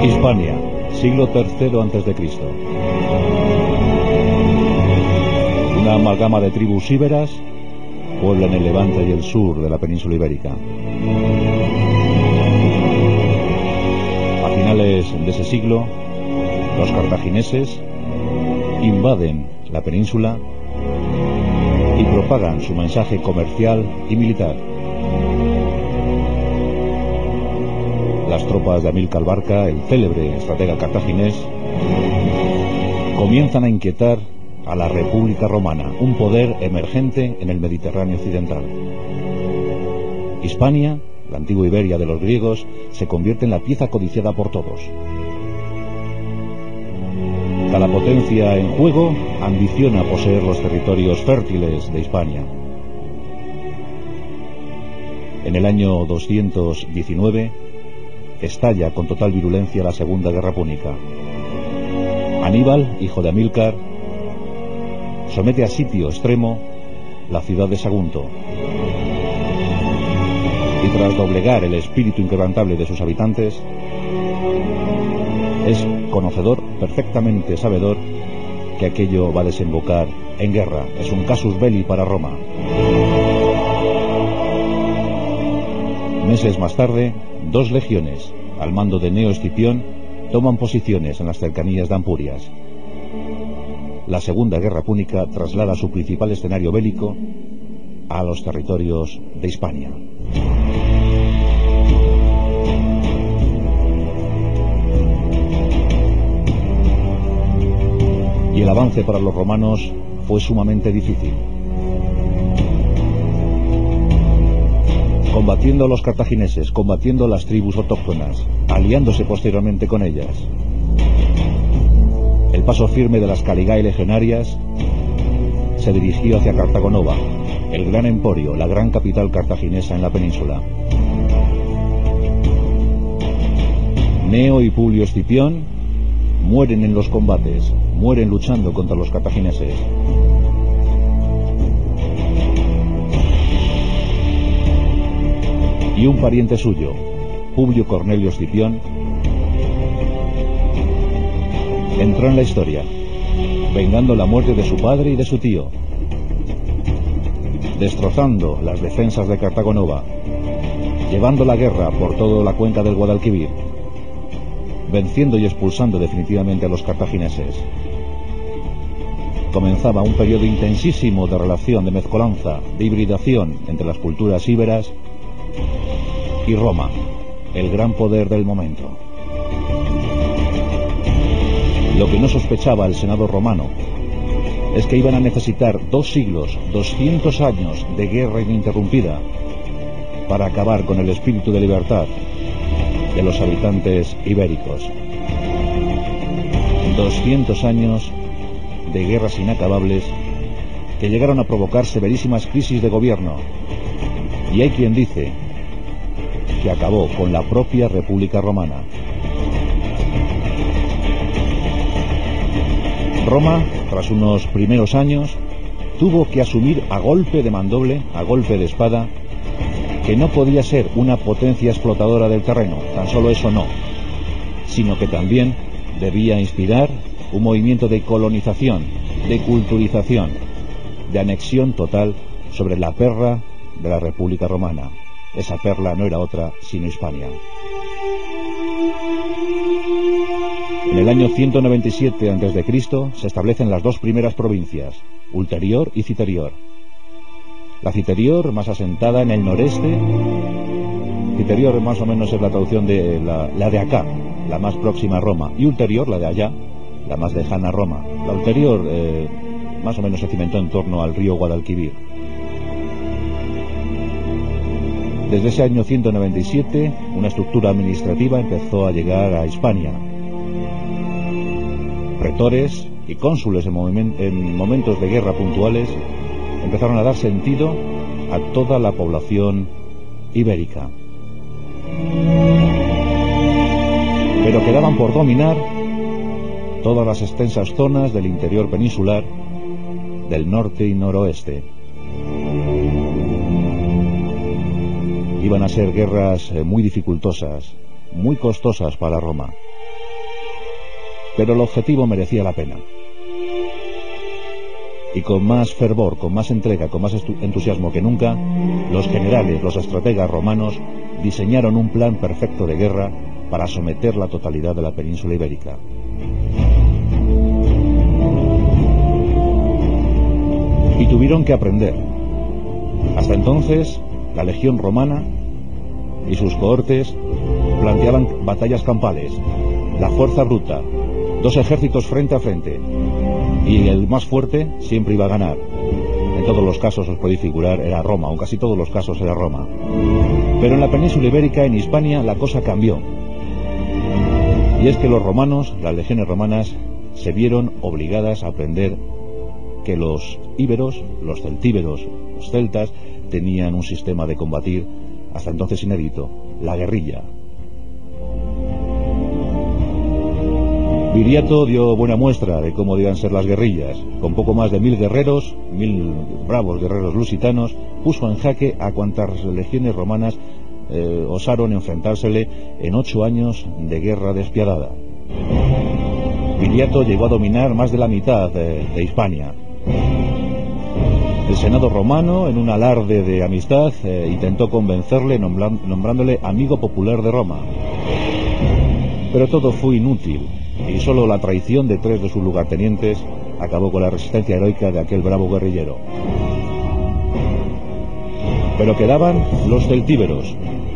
Hispania, siglo III a.C. Una amalgama de tribus íberas pueblan el levante y el sur de la península ibérica. A finales de ese siglo, los cartagineses invaden la península y propagan su mensaje comercial y militar. Las tropas de Amílcar Barca, el célebre estratega cartaginés, comienzan a inquietar a la República Romana, un poder emergente en el Mediterráneo occidental. Hispania, la antigua Iberia de los griegos, se convierte en la pieza codiciada por todos. Cada potencia en juego ambiciona poseer los territorios fértiles de Hispania. En el año 219 estalla con total virulencia la Segunda Guerra Púnica. Aníbal, hijo de Amílcar, somete a sitio extremo la ciudad de Sagunto, y tras doblegar el espíritu inquebrantable de sus habitantes, es conocedor, perfectamente sabedor, que aquello va a desembocar en guerra. Es un casus belli para Roma. Meses más tarde, 2 legiones, al mando de Gneo Escipión, toman posiciones en las cercanías de Ampurias. La Segunda Guerra Púnica traslada su principal escenario bélico a los territorios de Hispania. Y el avance para los romanos fue sumamente difícil. Combatiendo a los cartagineses, combatiendo a las tribus autóctonas, aliándose posteriormente con ellas. El paso firme de las Caligae legionarias se dirigió hacia Cartago Nova, el gran emporio, la gran capital cartaginesa en la península. Gneo y Publio Escipión mueren en los combates, mueren luchando contra los cartagineses. Y un pariente suyo, Publio Cornelio Escipión, entró en la historia, vengando la muerte de su padre y de su tío, destrozando las defensas de Cartago Nova, llevando la guerra por toda la cuenca del Guadalquivir, venciendo y expulsando definitivamente a los cartagineses. Comenzaba un periodo intensísimo de relación, de mezcolanza, de hibridación entre las culturas íberas y Roma, el gran poder del momento. Lo que no sospechaba el Senado romano es que iban a necesitar 2 siglos, 200 años de guerra ininterrumpida para acabar con el espíritu de libertad de los habitantes ibéricos. 200 años de guerras inacabables que llegaron a provocar severísimas crisis de gobierno, y hay quien dice que acabó con la propia República Romana. Roma, tras unos primeros años, tuvo que asumir a golpe de mandoble, a golpe de espada, que no podía ser una potencia explotadora del terreno, tan solo eso no, sino que también debía inspirar un movimiento de colonización, de culturización, de anexión total sobre la perla de la República Romana. Esa perla no era otra sino Hispania. En el año 197 a.C. se establecen las 2 primeras provincias, Ulterior y Citerior. La Citerior, más asentada en el noreste. Citerior más o menos es la traducción de la de acá, la más próxima a Roma, y Ulterior, la de allá, la más lejana a Roma. La Ulterior más o menos se cimentó en torno al río Guadalquivir. Desde ese año 197, una estructura administrativa empezó a llegar a Hispania. Retores y cónsules en momentos de guerra puntuales empezaron a dar sentido a toda la población ibérica. Pero quedaban por dominar todas las extensas zonas del interior peninsular, del norte y noroeste. Iban a ser guerras muy dificultosas, muy costosas para Roma. pero el objetivo merecía la pena. Y con más fervor, con más entrega, con más entusiasmo que nunca, los generales, los estrategas romanos diseñaron un plan perfecto de guerra para someter la totalidad de la península ibérica. Y tuvieron que aprender. Hasta entonces, la legión romana y sus cohortes planteaban batallas campales, la fuerza bruta, dos ejércitos frente a frente, y el más fuerte siempre iba a ganar. En todos los casos, os podéis figurar, era Roma, o en casi todos los casos era Roma. Pero en la península ibérica, en Hispania, la cosa cambió. Y es que los romanos, las legiones romanas, se vieron obligadas a aprender que los íberos, los celtíberos, los celtas, tenían un sistema de combatir hasta entonces inédito, la guerrilla. Viriato dio buena muestra de cómo debían ser las guerrillas. Con poco más de 1000 guerreros, 1000 bravos guerreros lusitanos, puso en jaque a cuantas legiones romanas osaron enfrentársele en 8 años de guerra despiadada. Viriato llegó a dominar más de la mitad de Hispania. El Senado romano, en un alarde de amistad, intentó convencerle nombrándole amigo popular de Roma. Pero todo fue inútil, y solo la traición de 3 de sus lugartenientes acabó con la resistencia heroica de aquel bravo guerrillero. Pero quedaban los celtíberos,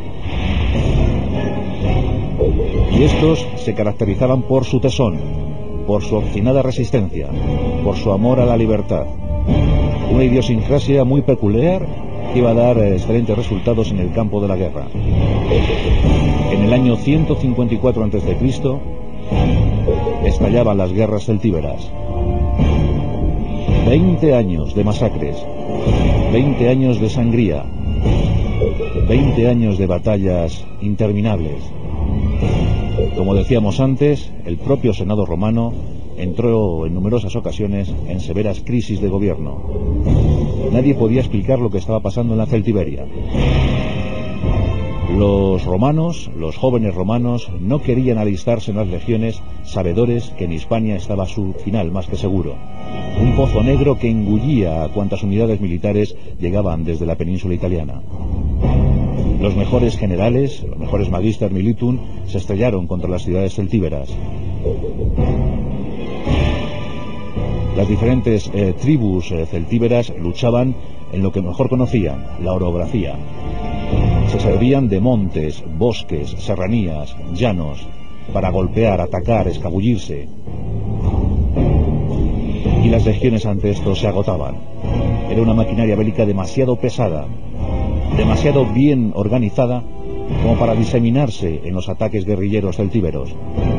y estos se caracterizaban por su tesón, por su obstinada resistencia, por su amor a la libertad, una idiosincrasia muy peculiar que iba a dar excelentes resultados en el campo de la guerra. En el año 154 a.C. estallaban las guerras celtíberas. 20 años de masacres, 20 años de sangría, 20 años de batallas interminables. Como decíamos antes, el propio Senado romano entró en numerosas ocasiones en severas crisis de gobierno. Nadie podía explicar lo que estaba pasando en la Celtiberia. Los romanos, los jóvenes romanos, no querían alistarse en las legiones, sabedores que en Hispania estaba su final más que seguro. Un pozo negro que engullía a cuantas unidades militares llegaban desde la península italiana. Los mejores generales, los mejores magister militum, se estrellaron contra las ciudades celtíberas. Las diferentes tribus celtíberas luchaban en lo que mejor conocían, la orografía. Se servían de montes, bosques, serranías, llanos, para golpear, atacar, escabullirse. Y las legiones ante esto se agotaban. Era una maquinaria bélica demasiado pesada, demasiado bien organizada como para diseminarse en los ataques guerrilleros celtíberos.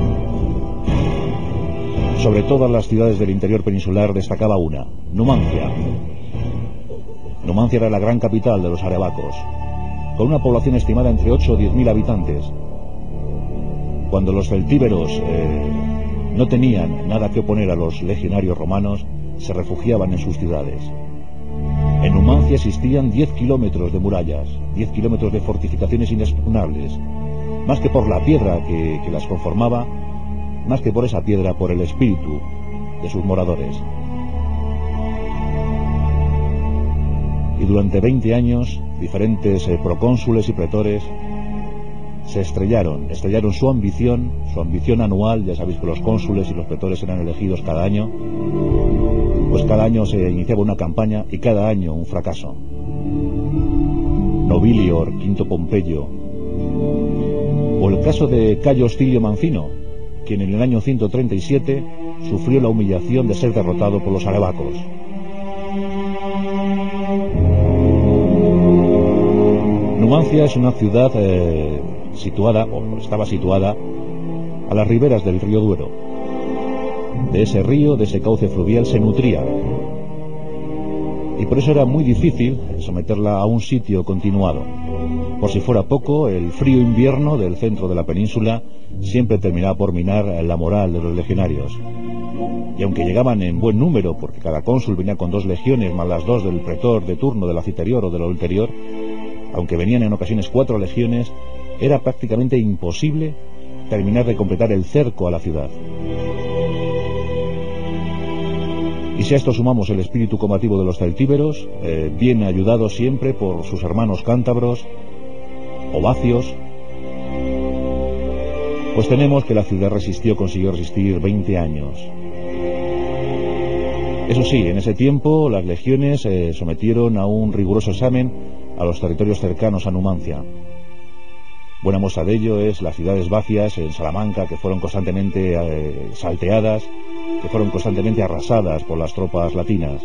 Sobre todas las ciudades del interior peninsular destacaba una, Numancia. Numancia era la gran capital de los arebacos, con una población estimada entre 8 o 10.000 habitantes. Cuando los celtíberos no tenían nada que oponer a los legionarios romanos, se refugiaban en sus ciudades. En Numancia existían 10 kilómetros de murallas, 10 kilómetros de fortificaciones inexpugnables, más que por la piedra que las conformaba, más que por esa piedra, por el espíritu de sus moradores. Y durante 20 años, diferentes procónsules y pretores se estrellaron su ambición anual. Ya sabéis que los cónsules y los pretores eran elegidos cada año, pues cada año se iniciaba una campaña y cada año un fracaso. Nobilior, Quinto Pompeyo, o el caso de Cayo Hostilio Manfino, quien en el año 137 sufrió la humillación de ser derrotado por los arebacos. Numancia es una ciudad estaba situada a las riberas del río Duero. De ese río, de ese cauce fluvial, se nutría. Y por eso era muy difícil someterla a un sitio continuado. Por si fuera poco, el frío invierno del centro de la península siempre terminaba por minar la moral de los legionarios. Y aunque llegaban en buen número, porque cada cónsul venía con 2 legiones, más las 2 del pretor de turno de la citerior o de la ulterior, aunque venían en ocasiones 4 legiones, era prácticamente imposible terminar de completar el cerco a la ciudad. Y si a esto sumamos el espíritu combativo de los celtíberos, bien ayudados siempre por sus hermanos cántabros o vacios, pues tenemos que la ciudad consiguió resistir 20 años. Eso sí, en ese tiempo las legiones sometieron a un riguroso examen a los territorios cercanos a Numancia. Buena muestra de ello es las ciudades vacias en Salamanca, que fueron constantemente salteadas, que fueron constantemente arrasadas por las tropas latinas.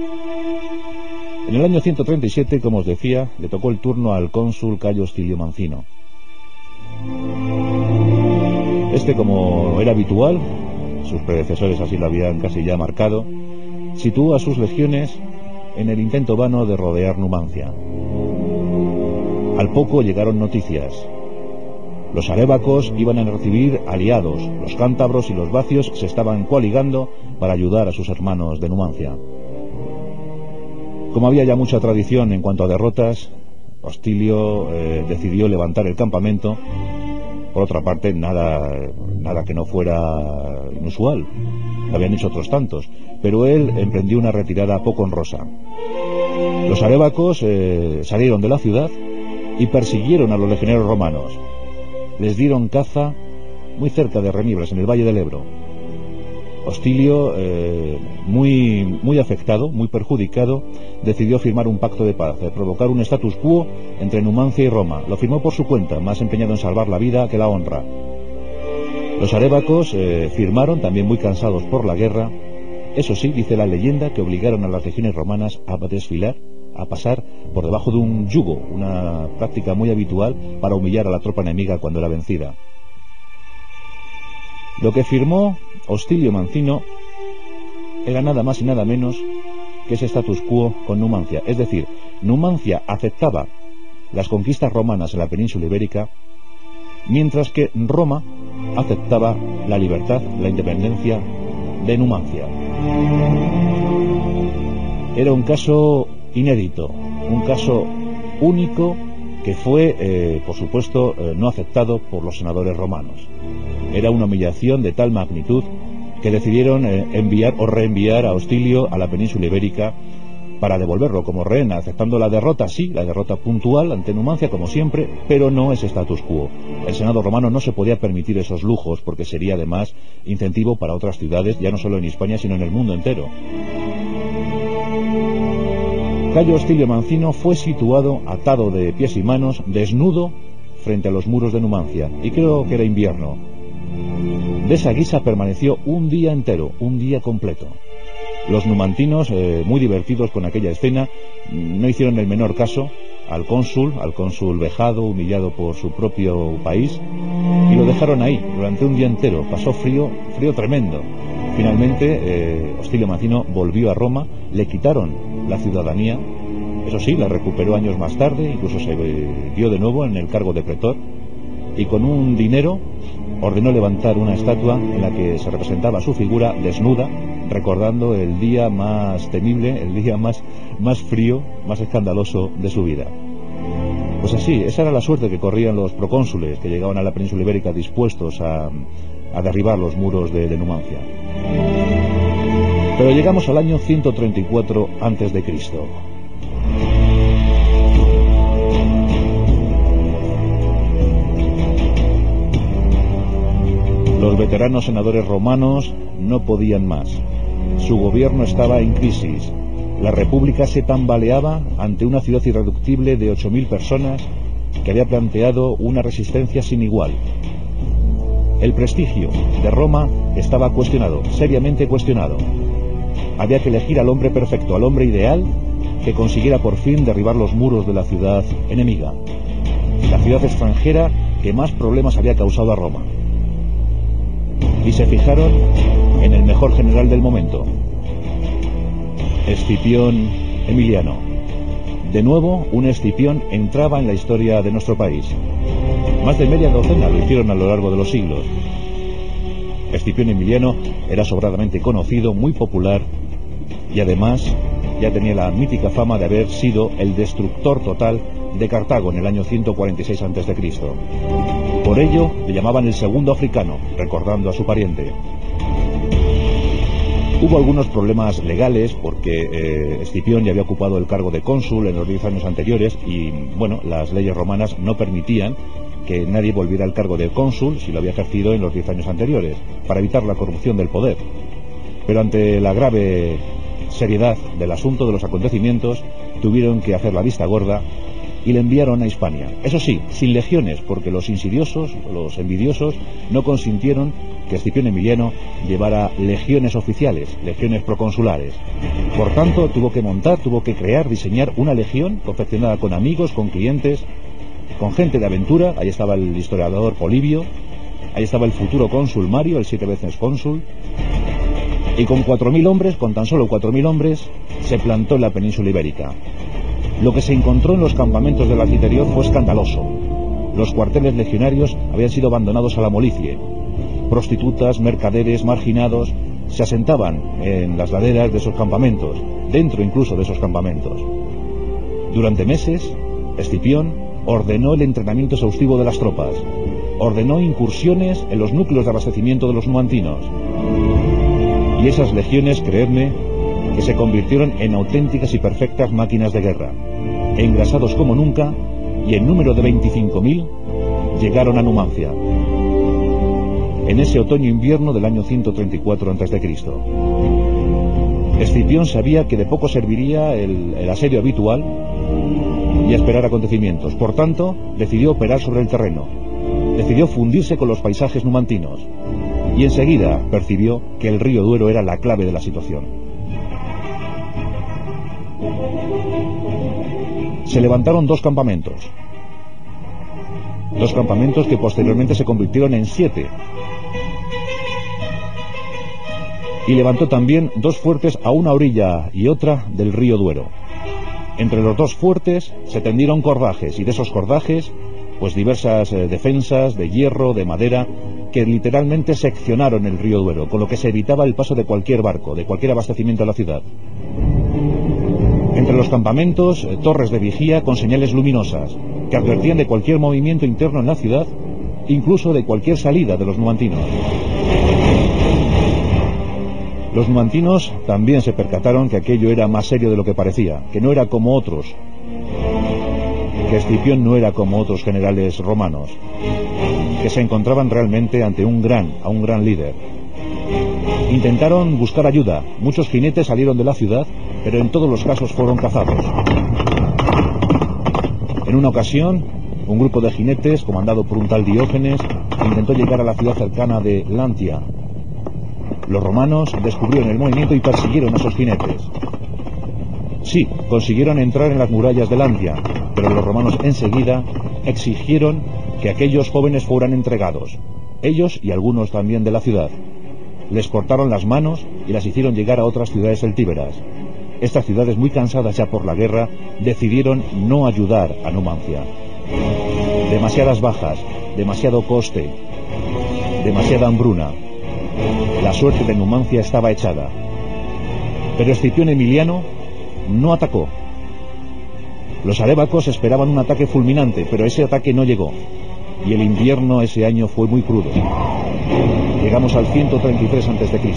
En el año 137, como os decía, le tocó el turno al cónsul Cayo Hostilio Mancino. Este, como era habitual, sus predecesores así lo habían casi ya marcado, situó a sus legiones en el intento vano de rodear Numancia. Al poco llegaron noticias. Los arébacos iban a recibir aliados, los cántabros y los vacios se estaban coaligando para ayudar a sus hermanos de Numancia. Como había ya mucha tradición en cuanto a derrotas, Hostilio decidió levantar el campamento. Por otra parte, nada que no fuera inusual. Lo habían hecho otros tantos, pero él emprendió una retirada poco honrosa. Los arébacos salieron de la ciudad y persiguieron a los legionarios romanos. Les dieron caza muy cerca de Renieblas, en el Valle del Ebro. Hostilio, muy afectado, muy perjudicado, decidió firmar un pacto de paz, provocar un status quo entre Numancia y Roma. Lo firmó por su cuenta, más empeñado en salvar la vida que la honra. Los arébacos firmaron, también muy cansados por la guerra. Eso sí, dice la leyenda, que obligaron a las legiones romanas a desfilar, a pasar por debajo de un yugo, una práctica muy habitual para humillar a la tropa enemiga cuando era vencida. Lo que firmó Hostilio Mancino era nada más y nada menos que ese status quo con Numancia. Es decir, Numancia aceptaba las conquistas romanas en la península ibérica, mientras que Roma aceptaba la libertad, la independencia de Numancia. Era un caso inédito, un caso único que fue, por supuesto, no aceptado por los senadores romanos. Era una humillación de tal magnitud que decidieron enviar o reenviar a Hostilio a la península ibérica para devolverlo como rehén, aceptando la derrota, sí, la derrota puntual ante Numancia como siempre, pero no ese status quo. El Senado romano no se podía permitir esos lujos porque sería además incentivo para otras ciudades, ya no solo en Hispania sino en el mundo entero. Cayo Hostilio Mancino fue situado atado de pies y manos, desnudo, frente a los muros de Numancia, y creo que era invierno. De esa guisa permaneció un día entero, un día completo. Los numantinos, muy divertidos con aquella escena, no hicieron el menor caso al cónsul vejado, humillado por su propio país, y lo dejaron ahí durante un día entero. Pasó frío tremendo. Finalmente, Hostilio Mancino volvió a Roma, le quitaron la ciudadanía, eso sí, la recuperó años más tarde, incluso se dio de nuevo en el cargo de pretor, y con un dinero ordenó levantar una estatua en la que se representaba su figura desnuda, recordando el día más temible, el día más frío, más escandaloso de su vida. Pues así, esa era la suerte que corrían los procónsules que llegaban a la península ibérica dispuestos a derribar los muros de Numancia. Pero llegamos al año 134 a.C. Los veteranos senadores romanos no podían más. Su gobierno estaba en crisis. La república se tambaleaba ante una ciudad irreductible de 8.000 personas que había planteado una resistencia sin igual. El prestigio de Roma estaba cuestionado, seriamente cuestionado. Había que elegir al hombre perfecto, al hombre ideal, que consiguiera por fin derribar los muros de la ciudad enemiga, la ciudad extranjera que más problemas había causado a Roma. Y se fijaron en el mejor general del momento, Escipión Emiliano. De nuevo, un Escipión entraba en la historia de nuestro país. Más de media docena lo hicieron a lo largo de los siglos. Escipión Emiliano era sobradamente conocido, muy popular, y además ya tenía la mítica fama de haber sido el destructor total de Cartago en el año 146 a.C. Por ello le llamaban el segundo africano, recordando a su pariente. Hubo algunos problemas legales porque Escipión ya había ocupado el cargo de cónsul en los 10 años anteriores y, bueno, las leyes romanas no permitían que nadie volviera al cargo de cónsul si lo había ejercido en los 10 años anteriores, para evitar la corrupción del poder. Pero ante la grave seriedad del asunto, de los acontecimientos, tuvieron que hacer la vista gorda y le enviaron a Hispania. Eso sí, sin legiones, porque los insidiosos, los envidiosos, no consintieron que Escipión Emiliano llevara legiones oficiales, legiones proconsulares. Por tanto, tuvo que crear, diseñar una legión confeccionada con amigos, con clientes, con gente de aventura. Ahí estaba el historiador Polibio, ahí estaba el futuro cónsul Mario, el 7 veces cónsul, y con 4.000 hombres, con tan solo 4.000 hombres, se plantó en la península ibérica. Lo que se encontró en los campamentos del anterior fue escandaloso. Los cuarteles legionarios habían sido abandonados a la molicie. Prostitutas, mercaderes, marginados se asentaban en las laderas de esos campamentos, dentro incluso de esos campamentos. Durante meses, Escipión ordenó el entrenamiento exhaustivo de las tropas, ordenó incursiones en los núcleos de abastecimiento de los numantinos. Y esas legiones, creedme, que se convirtieron en auténticas y perfectas máquinas de guerra. Engrasados como nunca, y en número de 25.000, llegaron a Numancia, en ese otoño-invierno del año 134 a.C. Escipión sabía que de poco serviría el asedio habitual y esperar acontecimientos. Por tanto, decidió operar sobre el terreno, decidió fundirse con los paisajes numantinos, y enseguida percibió que el río Duero era la clave de la situación. Se levantaron dos campamentos que posteriormente se convirtieron en 7, y levantó también dos fuertes a una orilla y otra del río Duero. Entre los dos fuertes se tendieron cordajes, y de esos cordajes, pues diversas defensas de hierro, de madera, que literalmente seccionaron el río Duero, con lo que se evitaba el paso de cualquier barco, de cualquier abastecimiento a la ciudad. Entre los campamentos, torres de vigía con señales luminosas, que advertían de cualquier movimiento interno en la ciudad, incluso de cualquier salida de los numantinos. Los numantinos también se percataron que aquello era más serio de lo que parecía, que no era como otros, que Escipión no era como otros generales romanos, que se encontraban realmente ante un gran líder. Intentaron buscar ayuda, muchos jinetes salieron de la ciudad, pero en todos los casos fueron cazados. En una ocasión, un grupo de jinetes, comandado por un tal Diógenes, intentó llegar a la ciudad cercana de Lantia. Los romanos descubrieron el movimiento y persiguieron a esos jinetes. Sí, consiguieron entrar en las murallas de Lantia, pero los romanos enseguida exigieron que aquellos jóvenes fueran entregados, ellos y algunos también de la ciudad. Les cortaron las manos y las hicieron llegar a otras ciudades celtíberas. Estas ciudades, muy cansadas ya por la guerra, decidieron no ayudar a Numancia. Demasiadas bajas, demasiado coste, demasiada hambruna. La suerte de Numancia estaba echada. Pero Escipión Emiliano no atacó. Los arébacos esperaban un ataque fulminante, pero ese ataque no llegó. Y el invierno ese año fue muy crudo. Llegamos al 133 a.C.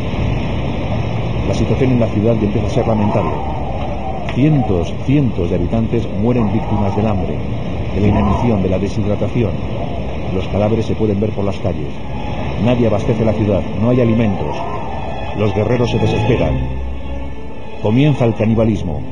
La situación en la ciudad ya empieza a ser lamentable. Cientos de habitantes mueren víctimas del hambre, de la inanición, de la deshidratación. Los cadáveres se pueden ver por las calles. Nadie abastece la ciudad, no hay alimentos. Los guerreros se desesperan. Comienza el canibalismo.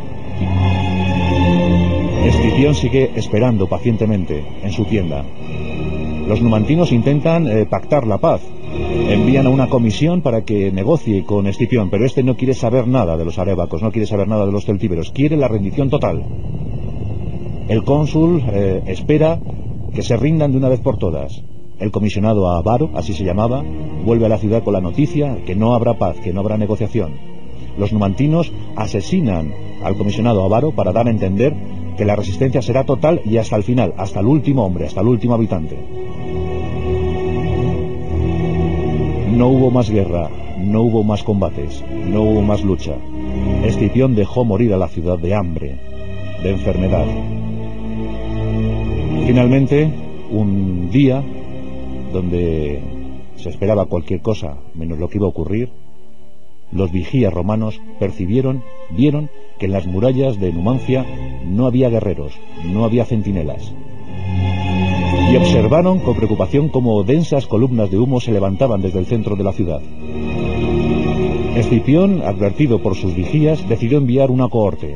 Escipión sigue esperando pacientemente en su tienda. Los numantinos intentan pactar la paz. Envían a una comisión para que negocie con Escipión, pero este no quiere saber nada de los arébacos, no quiere saber nada de los celtíberos, quiere la rendición total. El cónsul espera que se rindan de una vez por todas. El comisionado Avaro, así se llamaba, vuelve a la ciudad con la noticia que no habrá paz, que no habrá negociación. Los numantinos asesinan al comisionado Avaro para dar a entender que la resistencia será total y hasta el final, hasta el último hombre, hasta el último habitante. No hubo más guerra, no hubo más combates, no hubo más lucha. Escipión dejó morir a la ciudad de hambre, de enfermedad. Finalmente, un día donde se esperaba cualquier cosa menos lo que iba a ocurrir, los vigías romanos vieron que en las murallas de Numancia no había guerreros, no había centinelas. Y observaron con preocupación cómo densas columnas de humo se levantaban desde el centro de la ciudad. Escipión, advertido por sus vigías, decidió enviar una cohorte.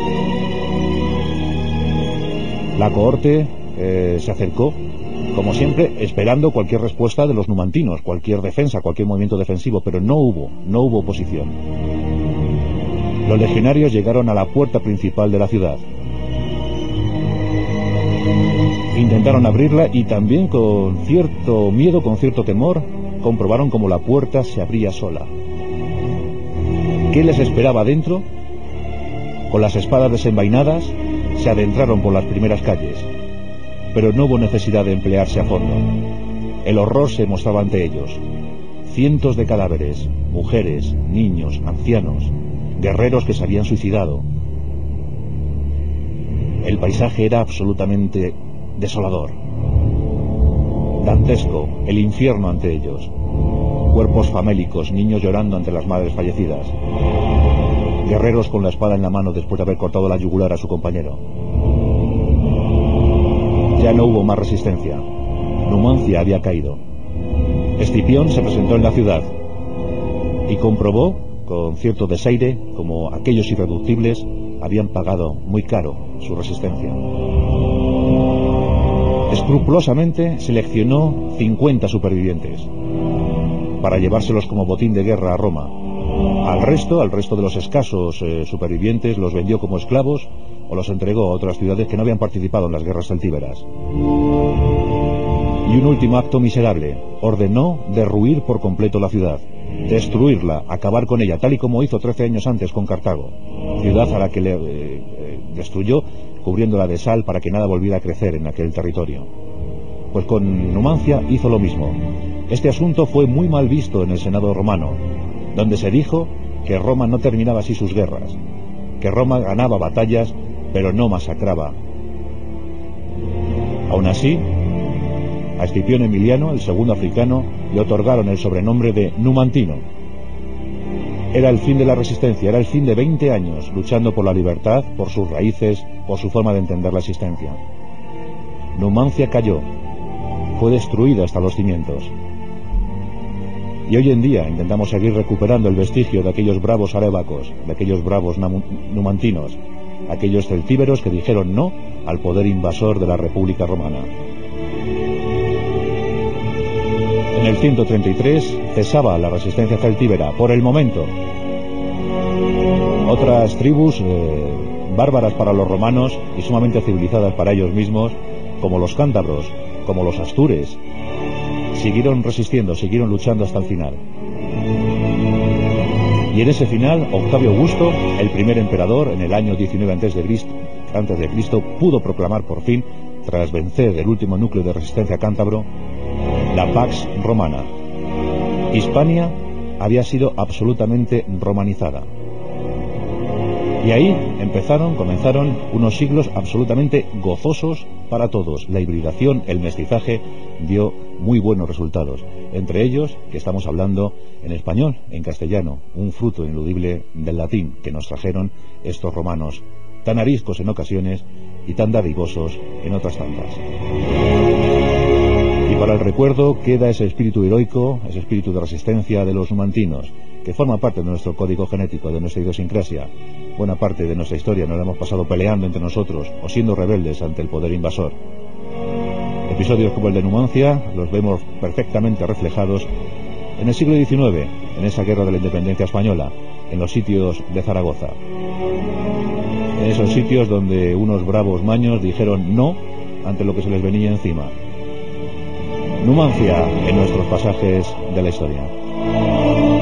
La cohorte se acercó, como siempre, esperando cualquier respuesta de los numantinos, cualquier defensa, cualquier movimiento defensivo, pero no hubo oposición. Los legionarios llegaron a la puerta principal de la ciudad. Intentaron abrirla y también con cierto miedo, con cierto temor, comprobaron cómo la puerta se abría sola. ¿Qué les esperaba dentro? Con las espadas desenvainadas, se adentraron por las primeras calles, pero no hubo necesidad de emplearse a fondo. El horror se mostraba ante ellos. Cientos de cadáveres, mujeres, niños, ancianos, guerreros que se habían suicidado. El paisaje era absolutamente desolador, dantesco, el infierno ante ellos. Cuerpos famélicos, niños llorando ante las madres fallecidas, guerreros con la espada en la mano después de haber cortado la yugular a su compañero. Ya no hubo más resistencia. Numancia había caído. Escipión se presentó en la ciudad y comprobó con cierto desaire como aquellos irreductibles habían pagado muy caro su resistencia. Escrupulosamente seleccionó 50 supervivientes para llevárselos como botín de guerra a Roma. Al resto de los escasos supervivientes los vendió como esclavos o los entregó a otras ciudades que no habían participado en las guerras celtíberas. Y un último acto miserable: ordenó derruir por completo la ciudad, destruirla, acabar con ella, tal y como hizo 13 años antes con Cartago, ciudad a la que le destruyó cubriéndola de sal para que nada volviera a crecer en aquel territorio. Pues con Numancia hizo lo mismo. Este asunto fue muy mal visto en el Senado romano, donde se dijo que Roma no terminaba así sus guerras, que Roma ganaba batallas pero no masacraba. Aún así, a Escipión Emiliano, el segundo africano, le otorgaron el sobrenombre de Numantino. Era el fin de la resistencia, era el fin de 20 años luchando por la libertad, por sus raíces, por su forma de entender la existencia. Numancia cayó, fue destruida hasta los cimientos. Y hoy en día intentamos seguir recuperando el vestigio de aquellos bravos arébacos, de aquellos bravos numantinos, aquellos celtíberos que dijeron no al poder invasor de la República Romana. En el 133 cesaba la resistencia celtíbera, por el momento. Otras tribus bárbaras para los romanos y sumamente civilizadas para ellos mismos, como los cántabros, como los astures, siguieron resistiendo, siguieron luchando hasta el final. Y en ese final, Octavio Augusto, el primer emperador, en el año 19 antes de Cristo, pudo proclamar por fin, tras vencer el último núcleo de resistencia cántabro, la Pax Romana. Hispania había sido absolutamente romanizada. Y ahí comenzaron unos siglos absolutamente gozosos para todos. La hibridación, el mestizaje dio muy buenos resultados. Entre ellos, que estamos hablando en español, en castellano, un fruto ineludible del latín que nos trajeron estos romanos, tan ariscos en ocasiones y tan dadivosos en otras tantas. Y para el recuerdo queda ese espíritu heroico, ese espíritu de resistencia de los numantinos, que forma parte de nuestro código genético, de nuestra idiosincrasia. Buena parte de nuestra historia nos la hemos pasado peleando entre nosotros o siendo rebeldes ante el poder invasor. Episodios como el de Numancia los vemos perfectamente reflejados en el siglo XIX, en esa guerra de la independencia española, en los sitios de Zaragoza. En esos sitios donde unos bravos maños dijeron no ante lo que se les venía encima. Numancia en nuestros pasajes de la historia.